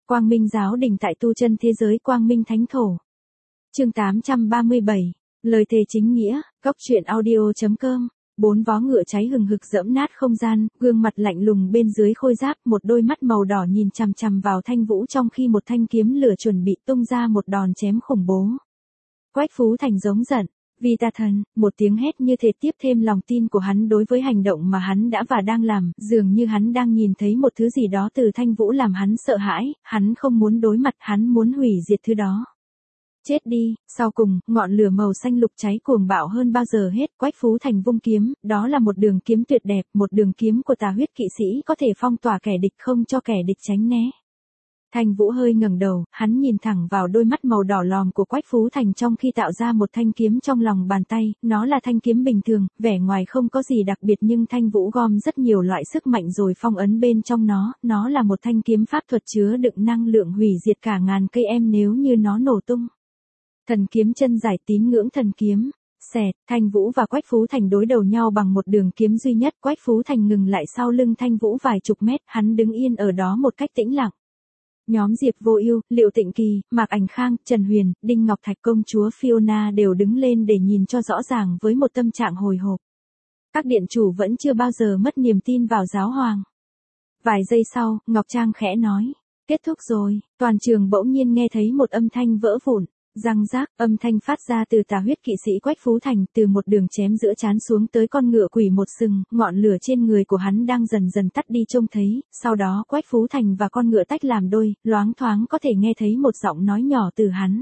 Quang Minh giáo đình tại tu chân thế giới Quang Minh Thánh Thổ. Chương 837. Lời thề chính nghĩa, góc truyện audio.com. 4 vó ngựa cháy hừng hực dẫm nát không gian, gương mặt lạnh lùng bên dưới khôi giáp, một đôi mắt màu đỏ nhìn chằm chằm vào Thanh Vũ trong khi một thanh kiếm lửa chuẩn bị tung ra một đòn chém khủng bố. Quách Phú Thành giống giận, vì ta thần, một tiếng hét như thể tiếp thêm lòng tin của hắn đối với hành động mà hắn đã và đang làm, dường như hắn đang nhìn thấy một thứ gì đó từ Thanh Vũ làm hắn sợ hãi, hắn không muốn đối mặt, hắn muốn hủy diệt thứ đó. Chết đi. Sau cùng, ngọn lửa màu xanh lục cháy cuồng bạo hơn bao giờ hết, Quách Phú Thành vung kiếm, đó là một đường kiếm tuyệt đẹp, một đường kiếm của tà huyết kỵ sĩ có thể phong tỏa kẻ địch không cho kẻ địch tránh né. Thanh Vũ hơi ngẩng đầu, hắn nhìn thẳng vào đôi mắt màu đỏ lòm của Quách Phú Thành trong khi tạo ra một thanh kiếm trong lòng bàn tay, nó là thanh kiếm bình thường, vẻ ngoài không có gì đặc biệt nhưng Thanh Vũ gom rất nhiều loại sức mạnh rồi phong ấn bên trong nó là một thanh kiếm pháp thuật chứa đựng năng lượng hủy diệt cả ngàn cây em nếu như nó nổ tung. Thần kiếm chân giải tín ngưỡng thần kiếm. Xẹt, Thanh Vũ và Quách Phú Thành đối đầu nhau bằng một đường kiếm duy nhất, Quách Phú Thành ngừng lại sau lưng Thanh Vũ vài chục mét, hắn đứng yên ở đó một cách tĩnh lặng. Nhóm Diệp Vô Ưu, Liệu Tịnh Kỳ, Mạc Ảnh Khang, Trần Huyền, Đinh Ngọc Thạch công chúa Fiona đều đứng lên để nhìn cho rõ ràng với một tâm trạng hồi hộp. Các điện chủ vẫn chưa bao giờ mất niềm tin vào giáo hoàng. Vài giây sau, Ngọc Trang khẽ nói, kết thúc rồi, toàn trường bỗng nhiên nghe thấy một âm thanh vỡ vụn. Răng rác, âm thanh phát ra từ tà huyết kỵ sĩ Quách Phú Thành, từ một đường chém giữa trán xuống tới con ngựa quỷ một sừng, ngọn lửa trên người của hắn đang dần dần tắt đi trông thấy, sau đó Quách Phú Thành và con ngựa tách làm đôi, loáng thoáng có thể nghe thấy một giọng nói nhỏ từ hắn.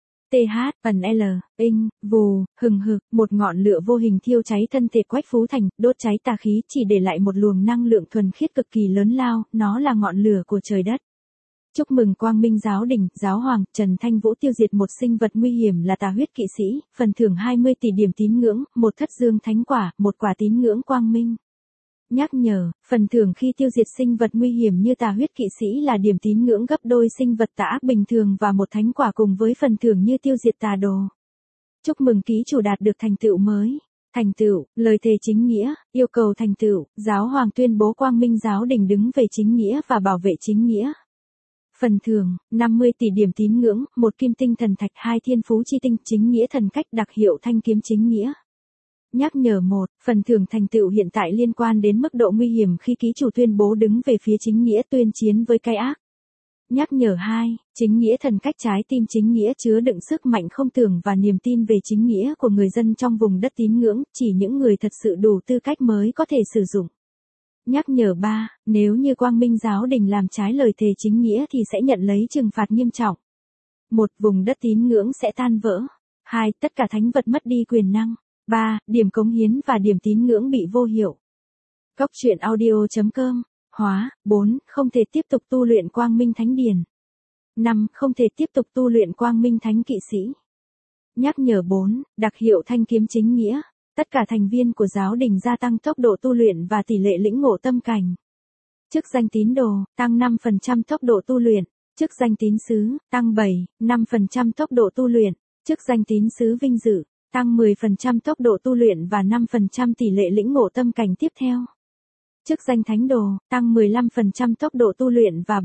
TH, vù, hừng hực, một ngọn lửa vô hình thiêu cháy thân thể Quách Phú Thành, đốt cháy tà khí chỉ để lại một luồng năng lượng thuần khiết cực kỳ lớn lao, nó là ngọn lửa của trời đất. Chúc mừng Quang Minh giáo đình, giáo hoàng, Trần Thanh Vũ tiêu diệt một sinh vật nguy hiểm là tà huyết kỵ sĩ, phần thưởng 20 tỷ điểm tín ngưỡng, một thất dương thánh quả, một quả tín ngưỡng quang minh. Nhắc nhở, phần thưởng khi tiêu diệt sinh vật nguy hiểm như tà huyết kỵ sĩ là điểm tín ngưỡng gấp đôi sinh vật tà ác bình thường và một thánh quả cùng với phần thưởng như tiêu diệt tà đồ. Chúc mừng ký chủ đạt được thành tựu mới. Thành tựu, lời thề chính nghĩa, yêu cầu thành tựu, giáo hoàng tuyên bố Quang Minh giáo đình đứng về chính nghĩa và bảo vệ chính nghĩa. Phần thưởng, 50 tỷ điểm tín ngưỡng, một kim tinh thần thạch, 2 thiên phú chi tinh, chính nghĩa thần cách đặc hiệu thanh kiếm chính nghĩa. Nhắc nhở 1, phần thưởng thành tựu hiện tại liên quan đến mức độ nguy hiểm khi ký chủ tuyên bố đứng về phía chính nghĩa tuyên chiến với cái ác. Nhắc nhở 2, chính nghĩa thần cách trái tim chính nghĩa chứa đựng sức mạnh không tưởng và niềm tin về chính nghĩa của người dân trong vùng đất tín ngưỡng, chỉ những người thật sự đủ tư cách mới có thể sử dụng. Nhắc nhở 3, nếu như Quang Minh giáo đình làm trái lời thề chính nghĩa thì sẽ nhận lấy trừng phạt nghiêm trọng. 1. Vùng đất tín ngưỡng sẽ tan vỡ. 2. Tất cả thánh vật mất đi quyền năng. 3. Điểm cống hiến và điểm tín ngưỡng bị vô hiệu. Góc truyện audio.com. Hóa. 4. Không thể tiếp tục tu luyện Quang Minh Thánh Điển. 5. Không thể tiếp tục tu luyện Quang Minh Thánh Kỵ Sĩ. Nhắc nhở 4. Đặc hiệu thanh kiếm chính nghĩa. Tất cả thành viên của giáo đình gia tăng tốc độ tu luyện và tỷ lệ lĩnh ngộ tâm cảnh. Chức danh tín đồ, tăng 5% tốc độ tu luyện. Chức danh tín sứ, tăng 5% tốc độ tu luyện. Chức danh tín sứ vinh dự, tăng 10% tốc độ tu luyện và 5% tỷ lệ lĩnh ngộ tâm cảnh tiếp theo. Chức danh thánh đồ, tăng 15% tốc độ tu luyện và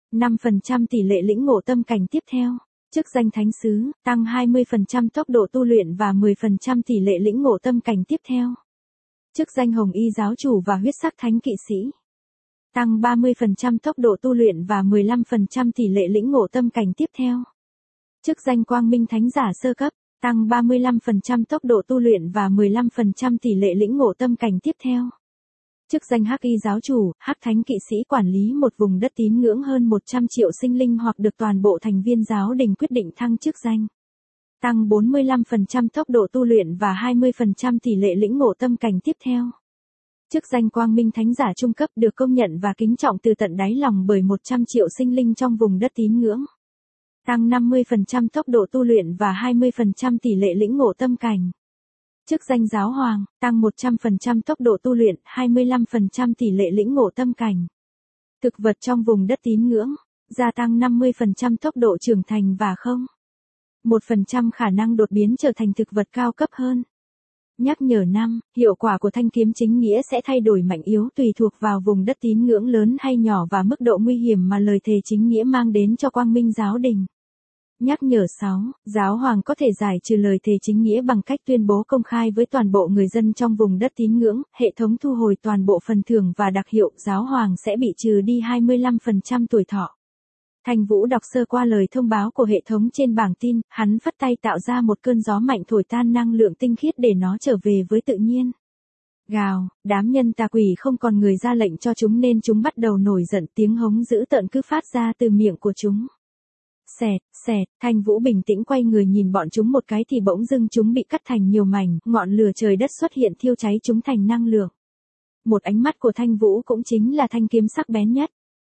5% tỷ lệ lĩnh ngộ tâm cảnh tiếp theo. Chức danh thánh sứ, tăng 20% tốc độ tu luyện và 10% tỷ lệ lĩnh ngộ tâm cảnh tiếp theo. Chức danh hồng y giáo chủ và huyết sắc thánh kỵ sĩ, tăng 30% tốc độ tu luyện và 15% tỷ lệ lĩnh ngộ tâm cảnh tiếp theo. Chức danh quang minh thánh giả sơ cấp, tăng 35% tốc độ tu luyện và 15% tỷ lệ lĩnh ngộ tâm cảnh tiếp theo. Chức danh hắc y giáo chủ, hắc thánh kỵ sĩ quản lý một vùng đất tín ngưỡng hơn 100 triệu sinh linh hoặc được toàn bộ thành viên giáo đình quyết định thăng chức danh. Tăng 45% tốc độ tu luyện và 20% tỷ lệ lĩnh ngộ tâm cảnh tiếp theo. Chức danh quang minh thánh giả trung cấp được công nhận và kính trọng từ tận đáy lòng bởi 100 triệu sinh linh trong vùng đất tín ngưỡng. Tăng 50% tốc độ tu luyện và 20% tỷ lệ lĩnh ngộ tâm cảnh. Chức danh giáo hoàng, tăng 100% tốc độ tu luyện, 25% tỷ lệ lĩnh ngộ tâm cảnh. Thực vật trong vùng đất tín ngưỡng, gia tăng 50% tốc độ trưởng thành và 1% khả năng đột biến trở thành thực vật cao cấp hơn. Nhắc nhở 5, hiệu quả của thanh kiếm chính nghĩa sẽ thay đổi mạnh yếu tùy thuộc vào vùng đất tín ngưỡng lớn hay nhỏ và mức độ nguy hiểm mà lời thề chính nghĩa mang đến cho quang minh giáo đình. Nhắc nhở 6, giáo hoàng có thể giải trừ lời thề chính nghĩa bằng cách tuyên bố công khai với toàn bộ người dân trong vùng đất tín ngưỡng, hệ thống thu hồi toàn bộ phần thưởng và đặc hiệu, giáo hoàng sẽ bị trừ đi 25% tuổi thọ. Thanh Vũ đọc sơ qua lời thông báo của hệ thống trên bảng tin, hắn phất tay tạo ra một cơn gió mạnh thổi tan năng lượng tinh khiết để nó trở về với tự nhiên. Gào, đám nhân tà quỷ không còn người ra lệnh cho chúng nên chúng bắt đầu nổi giận, tiếng hống dữ tợn cứ phát ra từ miệng của chúng. Xẹt, xẹt, Thanh Vũ bình tĩnh quay người nhìn bọn chúng một cái thì bỗng dưng chúng bị cắt thành nhiều mảnh, ngọn lửa trời đất xuất hiện thiêu cháy chúng thành năng lượng. Một ánh mắt của Thanh Vũ cũng chính là thanh kiếm sắc bén nhất.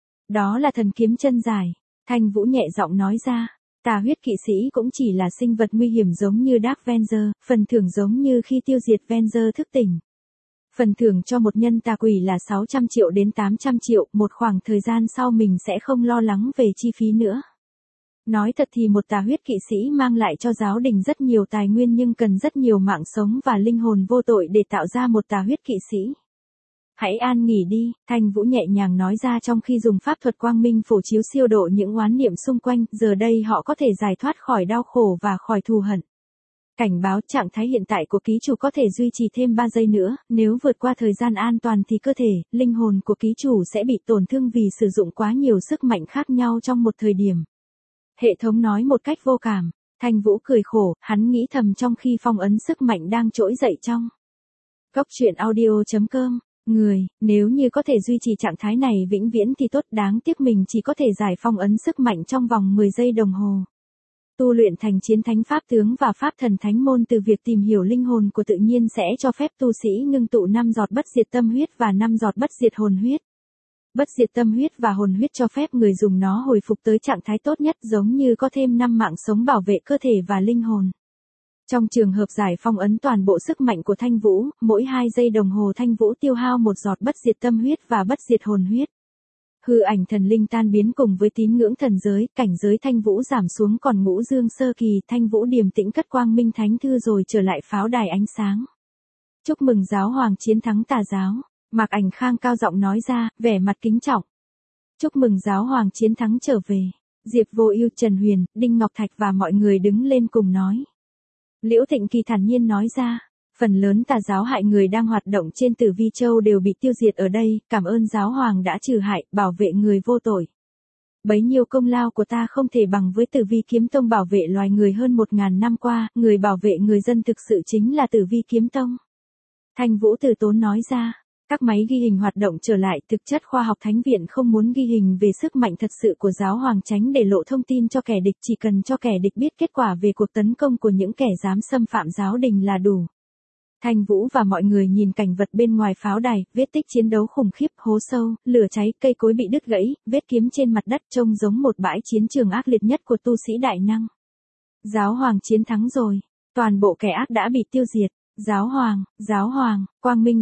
Đó là thần kiếm chân dài. Thanh Vũ nhẹ giọng nói ra, tà huyết kỵ sĩ cũng chỉ là sinh vật nguy hiểm giống như Dark Avenger, phần thưởng giống như khi tiêu diệt Avenger thức tỉnh. Phần thưởng cho một nhân tà quỷ là 600 triệu đến 800 triệu, một khoảng thời gian sau mình sẽ không lo lắng về chi phí nữa. Nói thật thì một tà huyết kỵ sĩ mang lại cho giáo đình rất nhiều tài nguyên nhưng cần rất nhiều mạng sống và linh hồn vô tội để tạo ra một tà huyết kỵ sĩ. Hãy an nghỉ đi, Thanh Vũ nhẹ nhàng nói ra trong khi dùng pháp thuật quang minh phổ chiếu siêu độ những oán niệm xung quanh, giờ đây họ có thể giải thoát khỏi đau khổ và khỏi thù hận. Cảnh báo trạng thái hiện tại của ký chủ có thể duy trì thêm 3 giây nữa, nếu vượt qua thời gian an toàn thì cơ thể, linh hồn của ký chủ sẽ bị tổn thương vì sử dụng quá nhiều sức mạnh khác nhau trong một thời điểm. Hệ thống nói một cách vô cảm, Thanh Vũ cười khổ, hắn nghĩ thầm trong khi phong ấn sức mạnh đang trỗi dậy trong. Góc truyện audio.com. Người, nếu như có thể duy trì trạng thái này vĩnh viễn thì tốt, đáng tiếc mình chỉ có thể giải phong ấn sức mạnh trong vòng 10 giây đồng hồ. Tu luyện thành chiến thánh pháp tướng và pháp thần thánh môn từ việc tìm hiểu linh hồn của tự nhiên sẽ cho phép tu sĩ ngưng tụ 5 giọt bất diệt tâm huyết và 5 giọt bất diệt hồn huyết. Bất diệt tâm huyết và hồn huyết cho phép người dùng nó hồi phục tới trạng thái tốt nhất, giống như có thêm 5 mạng sống bảo vệ cơ thể và linh hồn. Trong trường hợp giải phong ấn toàn bộ sức mạnh của Thanh Vũ, mỗi 2 giây đồng hồ Thanh Vũ tiêu hao 1 giọt bất diệt tâm huyết và bất diệt hồn huyết. Hư ảnh thần linh tan biến cùng với tín ngưỡng thần giới, cảnh giới Thanh Vũ giảm xuống còn ngũ dương sơ kỳ, Thanh Vũ điềm tĩnh cất quang minh thánh thư rồi trở lại pháo đài ánh sáng. Chúc mừng giáo hoàng chiến thắng tà giáo, Mạc Ảnh Khang cao giọng nói ra, vẻ mặt kính trọng. Chúc mừng giáo hoàng chiến thắng trở về. Diệp Vô Ưu, Trần Huyền, Đinh Ngọc Thạch và mọi người đứng lên cùng nói. Liễu Thịnh Kỳ thản nhiên nói ra, phần lớn tà giáo hại người đang hoạt động trên Tử Vi Châu đều bị tiêu diệt ở đây, cảm ơn giáo hoàng đã trừ hại, bảo vệ người vô tội. Bấy nhiêu công lao của ta không thể bằng với Tử Vi Kiếm Tông bảo vệ loài người hơn 1000 năm qua, người bảo vệ người dân thực sự chính là Tử Vi Kiếm Tông. Thanh Vũ từ tốn nói ra. Các máy ghi hình hoạt động trở lại, thực chất khoa học thánh viện không muốn ghi hình về sức mạnh thật sự của giáo hoàng tránh để lộ thông tin cho kẻ địch, chỉ cần cho kẻ địch biết kết quả về cuộc tấn công của những kẻ dám xâm phạm giáo đình là đủ. Thanh Vũ và mọi người nhìn cảnh vật bên ngoài pháo đài, vết tích chiến đấu khủng khiếp, hố sâu, lửa cháy, cây cối bị đứt gãy, vết kiếm trên mặt đất trông giống một bãi chiến trường ác liệt nhất của tu sĩ đại năng. Giáo hoàng chiến thắng rồi, toàn bộ kẻ ác đã bị tiêu diệt. Giáo hoàng, quang minh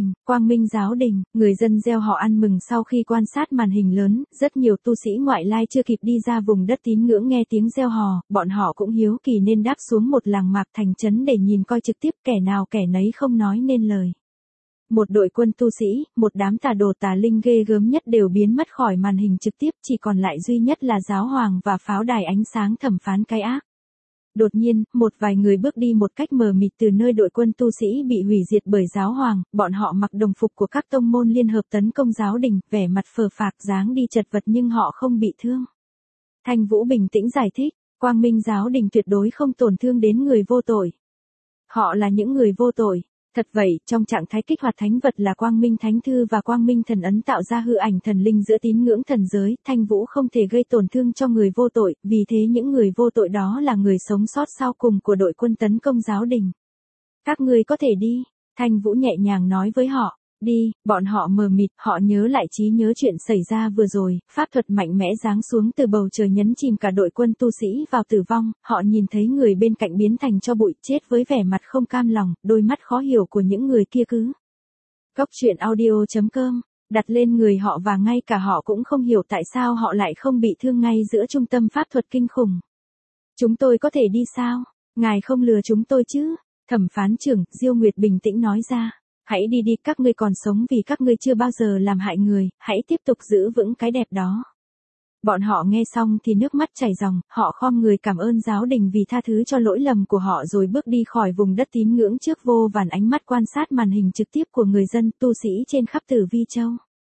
giáo đình, người dân reo hò ăn mừng sau khi quan sát màn hình lớn, rất nhiều tu sĩ ngoại lai chưa kịp đi ra vùng đất tín ngưỡng nghe tiếng reo hò, bọn họ cũng hiếu kỳ nên đáp xuống một làng mạc thành trấn để nhìn coi trực tiếp, kẻ nào kẻ nấy không nói nên lời. Một đội quân tu sĩ, một đám tà đồ tà linh ghê gớm nhất đều biến mất khỏi màn hình trực tiếp, chỉ còn lại duy nhất là giáo hoàng và pháo đài ánh sáng thẩm phán cái ác. Đột nhiên, một vài người bước đi một cách mờ mịt từ nơi đội quân tu sĩ bị hủy diệt bởi giáo hoàng, bọn họ mặc đồng phục của các tông môn liên hợp tấn công giáo đình, vẻ mặt phờ phạc dáng đi chật vật nhưng họ không bị thương. Thanh Vũ bình tĩnh giải thích, quang minh giáo đình tuyệt đối không tổn thương đến người vô tội. Họ là những người vô tội. Thật vậy, trong trạng thái kích hoạt thánh vật là quang minh thánh thư và quang minh thần ấn tạo ra hư ảnh thần linh giữa tín ngưỡng thần giới, Thanh Vũ không thể gây tổn thương cho người vô tội, vì thế những người vô tội đó là người sống sót sau cùng của đội quân tấn công giáo đình. Các ngươi có thể đi, Thanh Vũ nhẹ nhàng nói với họ. Đi, bọn họ mờ mịt, họ nhớ lại trí nhớ chuyện xảy ra vừa rồi, pháp thuật mạnh mẽ giáng xuống từ bầu trời nhấn chìm cả đội quân tu sĩ vào tử vong, họ nhìn thấy người bên cạnh biến thành tro bụi chết với vẻ mặt không cam lòng, đôi mắt khó hiểu của những người kia cứ. Góc truyện audio.com, đặt lên người họ và ngay cả họ cũng không hiểu tại sao họ lại không bị thương ngay giữa trung tâm pháp thuật kinh khủng. Chúng tôi có thể đi sao? Ngài không lừa chúng tôi chứ? Thẩm phán trưởng, Diêu Nguyệt bình tĩnh nói ra. Hãy đi đi, các ngươi còn sống vì các ngươi chưa bao giờ làm hại người, hãy tiếp tục giữ vững cái đẹp đó. Bọn họ nghe xong thì nước mắt chảy ròng, họ khom người cảm ơn giáo đình vì tha thứ cho lỗi lầm của họ rồi bước đi khỏi vùng đất tín ngưỡng trước vô vàn ánh mắt quan sát màn hình trực tiếp của người dân tu sĩ trên khắp Tử Vi Châu.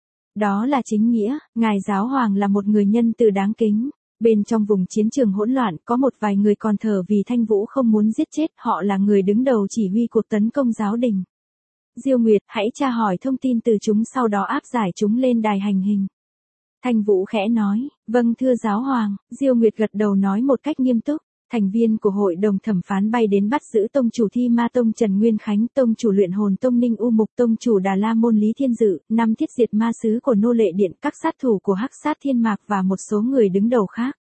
Đó là chính nghĩa, ngài giáo hoàng là một người nhân từ đáng kính. Bên trong vùng chiến trường hỗn loạn có một vài người còn thở vì Thanh Vũ không muốn giết chết, họ là người đứng đầu chỉ huy cuộc tấn công giáo đình. Diêu Nguyệt, hãy tra hỏi thông tin từ chúng sau đó áp giải chúng lên đài hành hình. Thanh Vũ khẽ nói, vâng thưa giáo hoàng, Diêu Nguyệt gật đầu nói một cách nghiêm túc. Thành viên của hội đồng thẩm phán bay đến bắt giữ tông chủ Thi Ma Tông Trần Nguyên Khánh, tông chủ Luyện Hồn Tông Ninh U Mục, tông chủ Đà La Môn Lý Thiên Dự, 5 thiết diệt ma sứ của nô lệ điện, các sát thủ của Hắc Sát Thiên Mạc và một số người đứng đầu khác.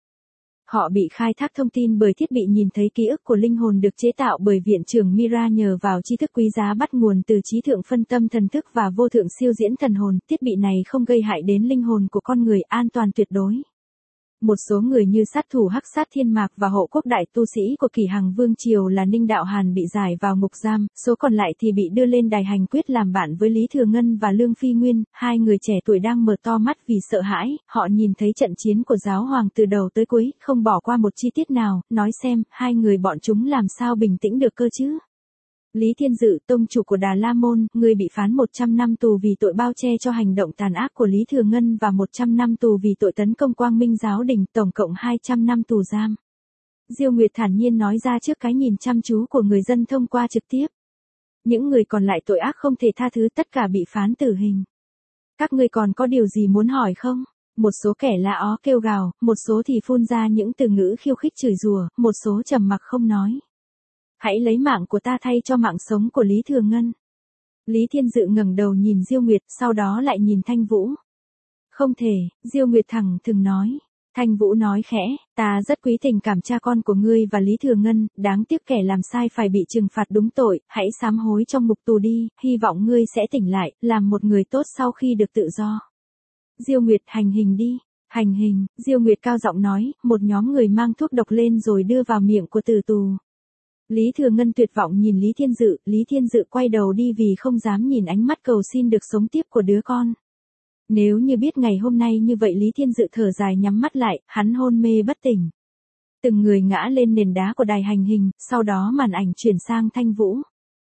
Họ bị khai thác thông tin bởi thiết bị nhìn thấy ký ức của linh hồn được chế tạo bởi viện trưởng Mira nhờ vào tri thức quý giá bắt nguồn từ trí thượng phân tâm thần thức và vô thượng siêu diễn thần hồn. Thiết bị này không gây hại đến linh hồn của con người, an toàn tuyệt đối. Một số người như sát thủ Hắc Sát Thiên Mạc và hộ quốc đại tu sĩ của Kỷ Hằng Vương Triều là Ninh Đạo Hàn bị giải vào ngục giam, số còn lại thì bị đưa lên đài hành quyết làm bạn với Lý Thừa Ngân và Lương Phi Nguyên, hai người trẻ tuổi đang mở to mắt vì sợ hãi, họ nhìn thấy trận chiến của giáo hoàng từ đầu tới cuối, không bỏ qua một chi tiết nào, nói xem, hai người bọn chúng làm sao bình tĩnh được cơ chứ. Lý Thiên Dự, tông chủ của Đà La Môn, người bị phán 100 năm tù vì tội bao che cho hành động tàn ác của Lý Thừa Ngân và 100 năm tù vì tội tấn công Quang Minh giáo đình, tổng cộng 200 năm tù giam. Diêu Nguyệt thản nhiên nói ra trước cái nhìn chăm chú của người dân thông qua trực tiếp. Những người còn lại tội ác không thể tha thứ, tất cả bị phán tử hình. Các ngươi còn có điều gì muốn hỏi không? Một số kẻ la ó kêu gào, một số thì phun ra những từ ngữ khiêu khích chửi rủa, một số trầm mặc không nói. Hãy lấy mạng của ta thay cho mạng sống của Lý Thừa Ngân. Lý Thiên Dự ngẩng đầu nhìn Diêu Nguyệt, sau đó lại nhìn Thanh Vũ. Không thể, Diêu Nguyệt thẳng thừng nói. Thanh Vũ nói khẽ, ta rất quý tình cảm cha con của ngươi và Lý Thừa Ngân, đáng tiếc kẻ làm sai phải bị trừng phạt đúng tội, hãy sám hối trong ngục tù đi, hy vọng ngươi sẽ tỉnh lại, làm một người tốt sau khi được tự do. Diêu Nguyệt, hành hình đi. Hành hình, Diêu Nguyệt cao giọng nói, một nhóm người mang thuốc độc lên rồi đưa vào miệng của tử tù. Lý Thừa Ngân tuyệt vọng nhìn Lý Thiên Dự, Lý Thiên Dự quay đầu đi vì không dám nhìn ánh mắt cầu xin được sống tiếp của đứa con. Nếu như biết ngày hôm nay như vậy, Lý Thiên Dự thở dài nhắm mắt lại, hắn hôn mê bất tỉnh. Từng người ngã lên nền đá của đài hành hình, sau đó màn ảnh chuyển sang Thanh Vũ.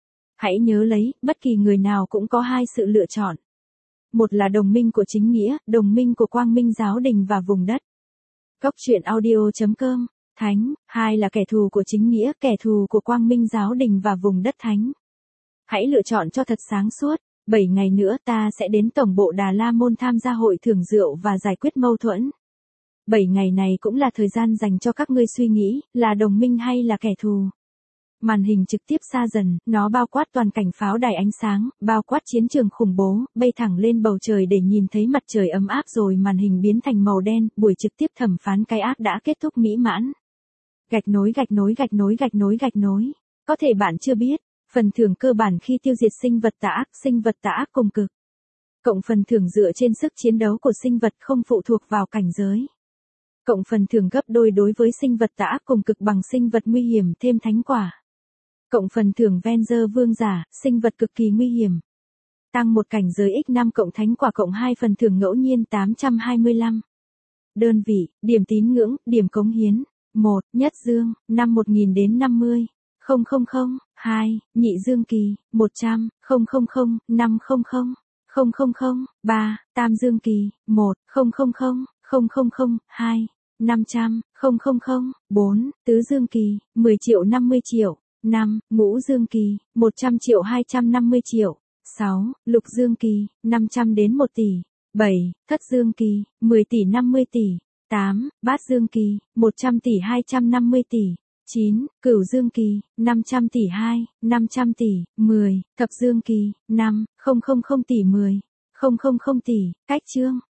Hãy nhớ lấy, bất kỳ người nào cũng có hai sự lựa chọn. Một là đồng minh của chính nghĩa, đồng minh của Quang Minh giáo đình và vùng đất. Góc truyện audio.com Thánh, hai là kẻ thù của chính nghĩa, kẻ thù của Quang Minh giáo đình và vùng đất thánh. Hãy lựa chọn cho thật sáng suốt. 7 ngày nữa ta sẽ đến tổng bộ Đà La Môn tham gia hội thưởng rượu và giải quyết mâu thuẫn. 7 ngày này cũng là thời gian dành cho các ngươi suy nghĩ, là đồng minh hay là kẻ thù. Màn hình trực tiếp xa dần, nó bao quát toàn cảnh pháo đài ánh sáng, bao quát chiến trường khủng bố, bay thẳng lên bầu trời để nhìn thấy mặt trời ấm áp rồi màn hình biến thành màu đen, buổi trực tiếp thẩm phán cái ác đã kết thúc mỹ mãn. Gạch nối gạch nối gạch nối gạch nối gạch nối. Có thể bạn chưa biết, phần thưởng cơ bản khi tiêu diệt sinh vật tà ác cùng cực. Cộng phần thưởng dựa trên sức chiến đấu của sinh vật không phụ thuộc vào cảnh giới. Cộng phần thưởng gấp đôi đối với sinh vật tà ác cùng cực bằng sinh vật nguy hiểm thêm thánh quả. Cộng phần thưởng Venger vương giả, sinh vật cực kỳ nguy hiểm. Tăng một cảnh giới x5 cộng thánh quả cộng 2 phần thưởng ngẫu nhiên 825. Đơn vị, điểm tín ngưỡng, điểm cống hiến. 1. Nhất dương, năm 1000 đến 50. 000, 2. Nhị dương kỳ, 100, 000, 500, 000, 3. Tam dương kỳ, 1, 000, 2. 500, 000, 4. Tứ dương kỳ, 10 triệu 50 triệu. 5. Ngũ dương kỳ, 100 triệu 250 triệu. 6. Lục dương kỳ, 500 đến 1 tỷ. 7. Thất dương kỳ, 10 tỷ 50 tỷ. 8. Bát dương kỳ, 100 tỷ 250 tỷ. 9. Cửu dương kỳ, 500 tỷ 2, 500 tỷ. 10. Thập dương kỳ, 5, 000 tỷ 10, 000 tỷ. Cách chương.